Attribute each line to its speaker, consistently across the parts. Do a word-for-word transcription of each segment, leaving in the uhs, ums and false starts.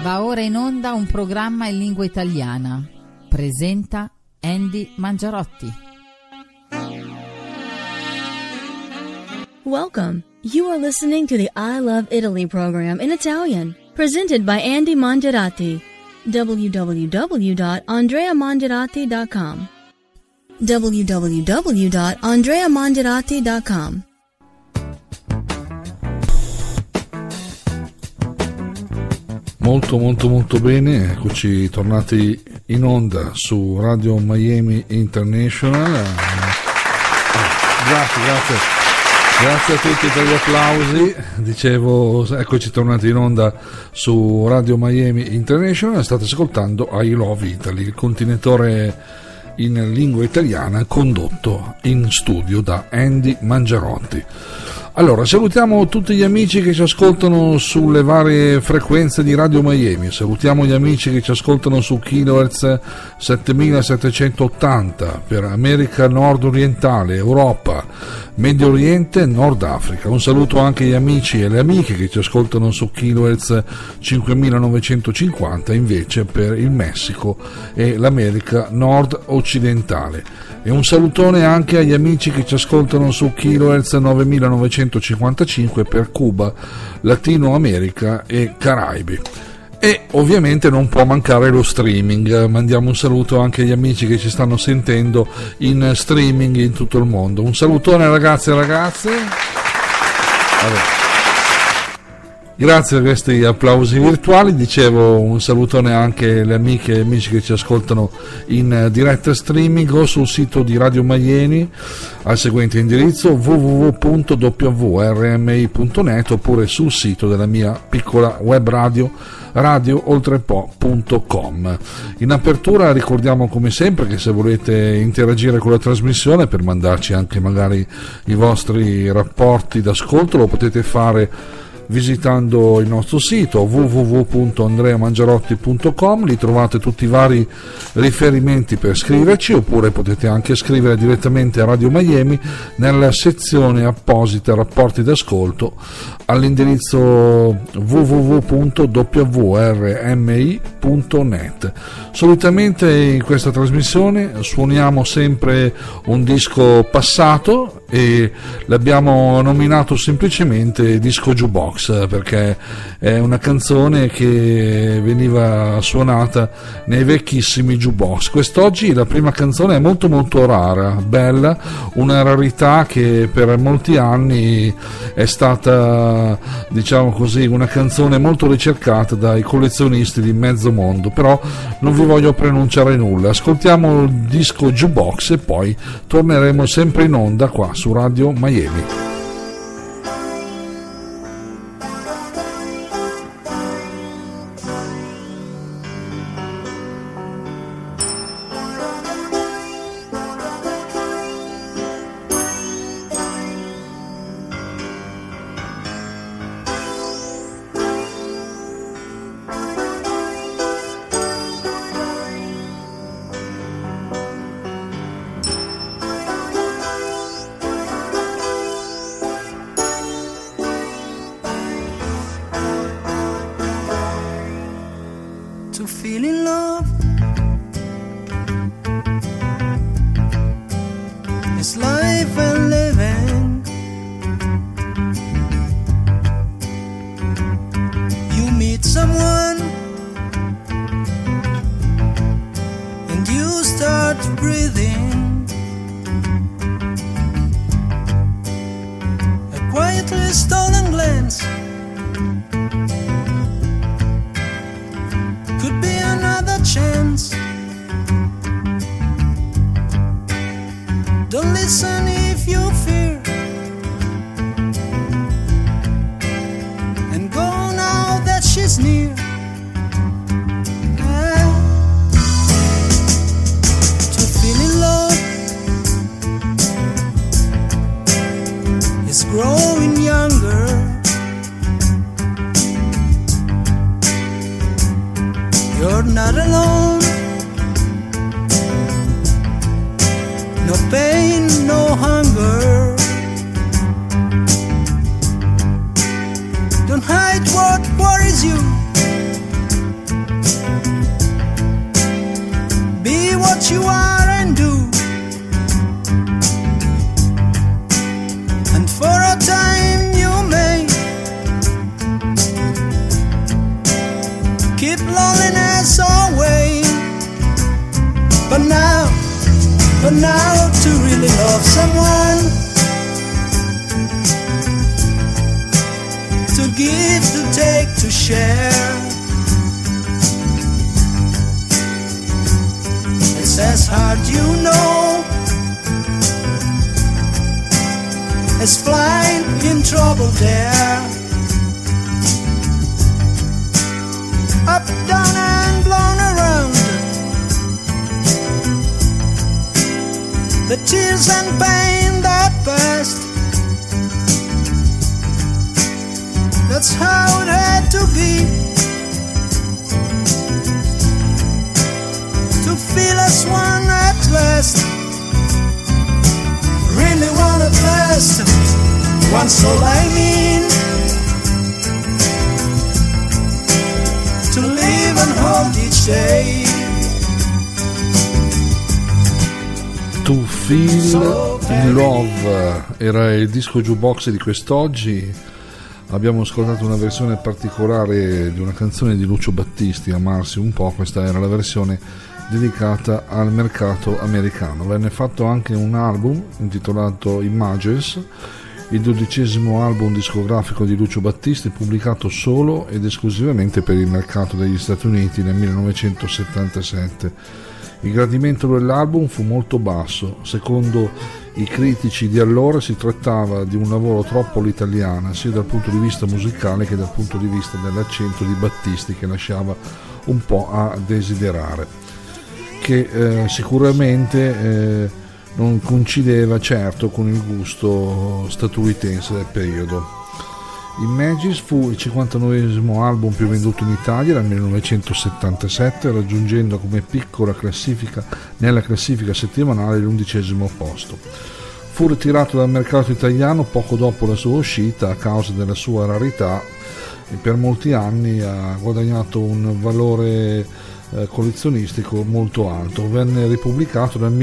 Speaker 1: Va ora in onda un programma in lingua italiana. Presenta Andy Mangiarotti.
Speaker 2: Welcome. You are listening to the I Love Italy program in Italian, presented by Andy Mangiarotti. w w w dot andrea mangiarotti dot com. w w w dot andrea mangiarotti dot com.
Speaker 3: Molto molto molto bene, eccoci tornati in onda su Radio Miami International. Grazie, grazie, grazie a tutti per gli applausi. Dicevo, eccoci tornati in onda su Radio Miami International. State ascoltando I Love Italy, il contenitore in lingua italiana condotto in studio da Andy Mangiarotti. Allora, salutiamo tutti gli amici che ci ascoltano sulle varie frequenze di Radio Miami, salutiamo gli amici che ci ascoltano su kilohertz settemilasettecentottanta per America Nord Orientale, Europa, Medio Oriente e Nord Africa. Un saluto anche agli amici e alle amiche che ci ascoltano su kilohertz cinquemilanovecentocinquanta invece per il Messico e l'America Nord Occidentale. E un salutone anche agli amici che ci ascoltano su kilohertz novemilanovecentocinquantacinque per Cuba, Latino America e Caraibi. E ovviamente non può mancare lo streaming. Mandiamo un saluto anche agli amici che ci stanno sentendo in streaming in tutto il mondo. Un salutone ragazzi e ragazze. Vabbè. Grazie a questi applausi virtuali. Dicevo, un salutone anche alle amiche e amici che ci ascoltano in diretta streaming o sul sito di Radio Miami al seguente indirizzo w w w punto w r m i punto net oppure sul sito della mia piccola web radio radio oltrepo punto com. In apertura ricordiamo come sempre che se volete interagire con la trasmissione per mandarci anche magari i vostri rapporti d'ascolto lo potete fare visitando il nostro sito w w w punto andrea mangiarotti punto com. Lì trovate tutti i vari riferimenti per scriverci, oppure potete anche scrivere direttamente a Radio Miami nella sezione apposita rapporti d'ascolto all'indirizzo w w w punto w r m i punto net. Solitamente in questa trasmissione suoniamo sempre un disco passato e l'abbiamo nominato semplicemente disco jukebox perché è una canzone che veniva suonata nei vecchissimi jukebox. Quest'oggi la prima canzone è molto molto rara, bella, una rarità che per molti anni è stata, diciamo così, una canzone molto ricercata dai collezionisti di mezzo mondo, però non vi voglio preannunciare nulla. Ascoltiamo il disco jukebox e poi torneremo sempre in onda qua su Radio Miami.
Speaker 4: To feel in love is life and living. You meet someone and you start breathing. A quietly stolen glance could be another chance. Don't listen if you fear, and go now that she's near. Ah. To feel in love is growing younger. You're not alone. No pain, no hunger. Don't hide what worries you. you are and do. And for a time you may keep loneliness away. But now, but now to really love someone, to give, to take, to share, it's as hard, you know, as flying in trouble there. Up, down and blown around, the tears and pain that passed, that's how it had to be, to feel as one at last. Really one at last, one soul I mean, to live and hold each day.
Speaker 3: To Feel in Love era il disco jukebox di quest'oggi. Abbiamo ascoltato una versione particolare di una canzone di Lucio Battisti, Amarsi un po'. Questa era la versione dedicata al mercato americano. Venne fatto anche un album intitolato Images, il dodicesimo album discografico di Lucio Battisti, pubblicato solo ed esclusivamente per il mercato degli Stati Uniti nel millenovecentosettantasette. Il gradimento dell'album fu molto basso. Secondo i critici di allora si trattava di un lavoro troppo all'italiana, sia dal punto di vista musicale che dal punto di vista dell'accento di Battisti, che lasciava un po' a desiderare, che eh, sicuramente eh, non coincideva certo con il gusto statunitense del periodo. Images fu il cinquantanovesimo album più venduto in Italia nel millenovecentosettantasette, raggiungendo come piccola classifica nella classifica settimanale l'undicesimo posto. Fu ritirato dal mercato italiano poco dopo la sua uscita a causa della sua rarità e per molti anni ha guadagnato un valore eh, collezionistico molto alto. Venne ripubblicato nel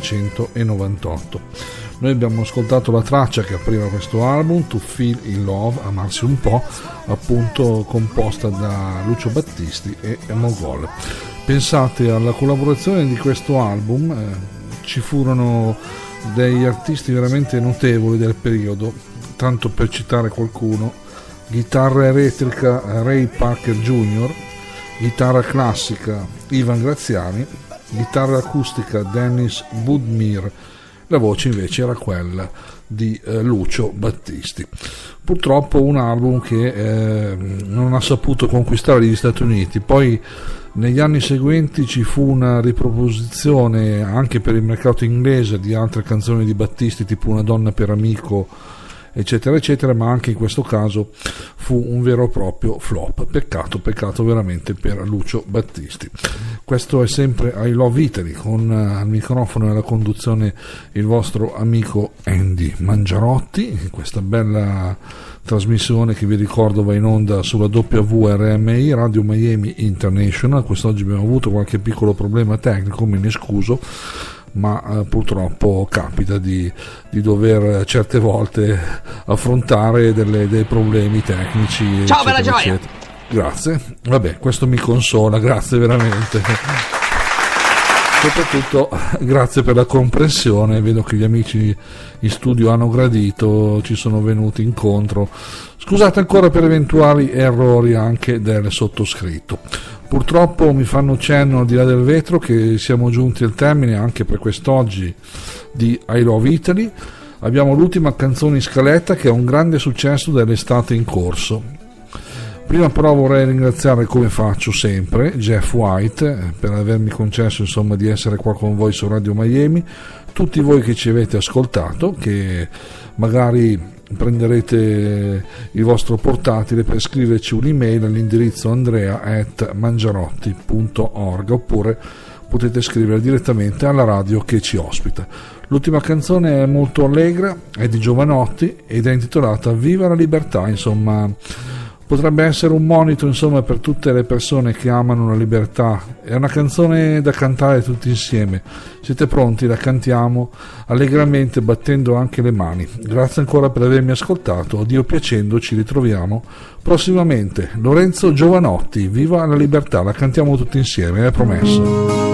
Speaker 3: millenovecentonovantotto. Noi abbiamo ascoltato la traccia che apriva questo album, To Feel in Love, Amarsi un po', appunto composta da Lucio Battisti e Mogol. Pensate alla collaborazione di questo album, eh, ci furono degli artisti veramente notevoli del periodo, tanto per citare qualcuno: chitarra elettrica Ray Parker Junior, chitarra classica Ivan Graziani, chitarra acustica Dennis Budmir. La voce invece era quella di eh, Lucio Battisti. Purtroppo un album che eh, non ha saputo conquistare gli Stati Uniti. Poi negli anni seguenti ci fu una riproposizione anche per il mercato inglese di altre canzoni di Battisti, tipo Una donna per amico, eccetera eccetera, ma anche in questo caso fu un vero e proprio flop. Peccato, peccato veramente per Lucio Battisti. Questo è sempre I Love Italy, con uh, al microfono e alla conduzione il vostro amico Andy Mangiarotti, in questa bella trasmissione che vi ricordo va in onda sulla W R M I, Radio Miami International. Quest'oggi abbiamo avuto qualche piccolo problema tecnico, me ne scuso, ma eh, purtroppo capita di, di dover certe volte affrontare delle, dei problemi tecnici.
Speaker 5: Ciao,
Speaker 3: eccetera,
Speaker 5: bella gioia!
Speaker 3: eccetera. Grazie, vabbè, questo mi consola, grazie veramente. Soprattutto grazie per la comprensione, vedo che gli amici in studio hanno gradito, ci sono venuti incontro. Scusate ancora per eventuali errori anche del sottoscritto. Purtroppo mi fanno cenno al di là del vetro che siamo giunti al termine anche per quest'oggi di I Love Italy. Abbiamo l'ultima canzone in scaletta che è un grande successo dell'estate in corso. Prima però vorrei ringraziare, come faccio sempre, Jeff White per avermi concesso insomma di essere qua con voi su Radio Miami, tutti voi che ci avete ascoltato, che magari prenderete il vostro portatile per scriverci un'email all'indirizzo andrea at mangiarotti punto org, oppure potete scrivere direttamente alla radio che ci ospita. L'ultima canzone è molto allegra, è di Giovanotti ed è intitolata Viva la libertà, insomma Potrebbe essere un monito, insomma, per tutte le persone che amano la libertà. È una canzone da cantare tutti insieme. Siete pronti? La cantiamo allegramente, battendo anche le mani. Grazie ancora per avermi ascoltato. Dio piacendo ci ritroviamo prossimamente. Lorenzo Giovanotti, Viva la libertà, la cantiamo tutti insieme, è promesso.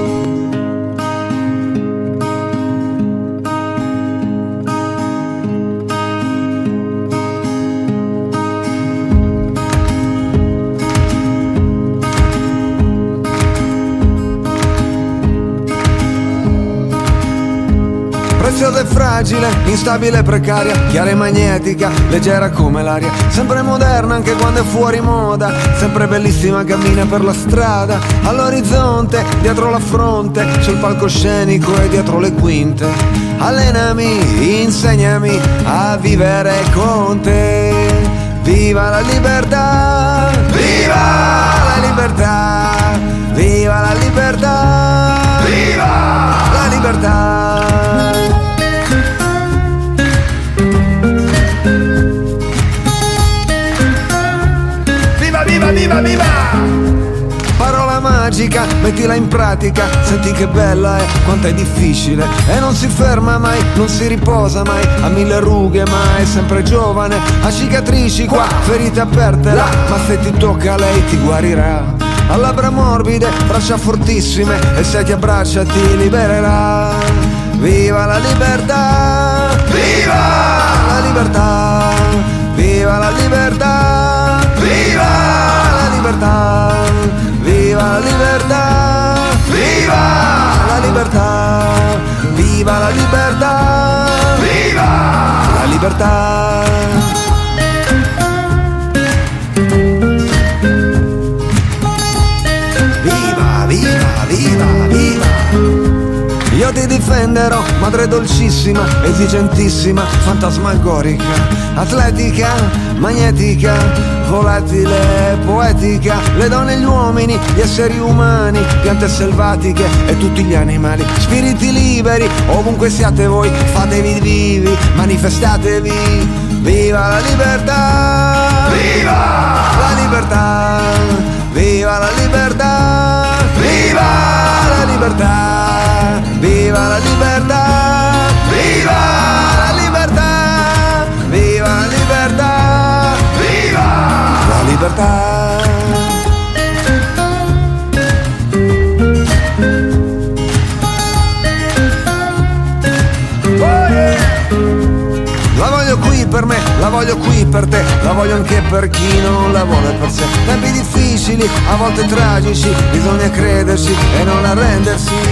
Speaker 5: Preziosa e fragile, instabile e precaria, chiara e magnetica, leggera come l'aria, sempre moderna anche quando è fuori moda, sempre bellissima, cammina per la strada, all'orizzonte, dietro la fronte, sul palcoscenico e dietro le quinte. Allenami, insegnami a vivere con te. Viva la libertà, viva la libertà, viva la libertà, viva la libertà. Viva, viva, viva! Parola magica, mettila in pratica, senti che bella è, quanto è difficile. E non si ferma mai, non si riposa mai, ha mille rughe ma è sempre giovane, ha cicatrici qua, ferite aperte là, ma se ti tocca lei ti guarirà. Ha labbra morbide, braccia fortissime, e se ti abbraccia ti libererà. Viva la libertà! Viva la libertà! Viva la libertà! Viva la libertà! Viva la libertà! Viva la libertà! Viva la libertà! Viva la libertà! Viva, viva, viva, viva! Io ti difenderò, madre dolcissima, esigentissima, fantasmagorica, atletica, magnetica, volatile, poetica, le donne e gli uomini, gli esseri umani, piante selvatiche e tutti gli animali, spiriti liberi, ovunque siate voi, fatevi vivi, manifestatevi. Viva la libertà! Viva la libertà! Viva la libertà! Viva la libertà! Viva la libertà! Viva la libertà! Viva la libertà! Viva la libertà! Oh yeah! La voglio qui per me, la voglio qui per te, la voglio anche per chi non la vuole per sé. Tempi difficili, a volte tragici, bisogna crederci e non arrendersi.